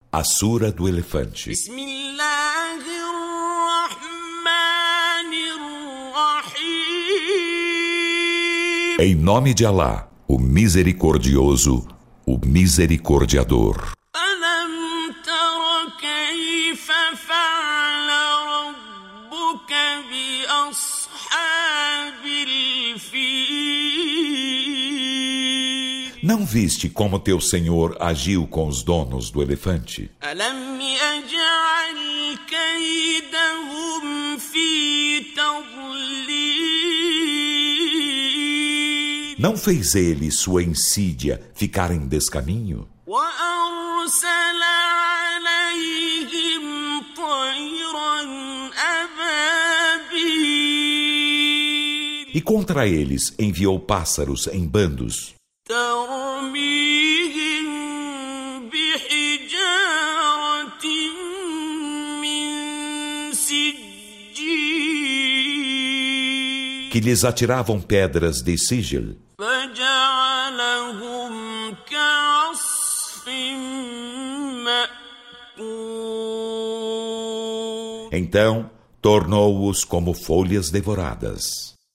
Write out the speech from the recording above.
A Sura do Elefante. Em nome de Alá, o Misericordioso, o Misericordiador. Não viste como teu Senhor agiu com os donos do elefante? Não fez ele sua insídia ficar em descaminho? E contra eles enviou pássaros em bandos, que lhes atiravam pedras de sigil. Então tornou-os como folhas devoradas.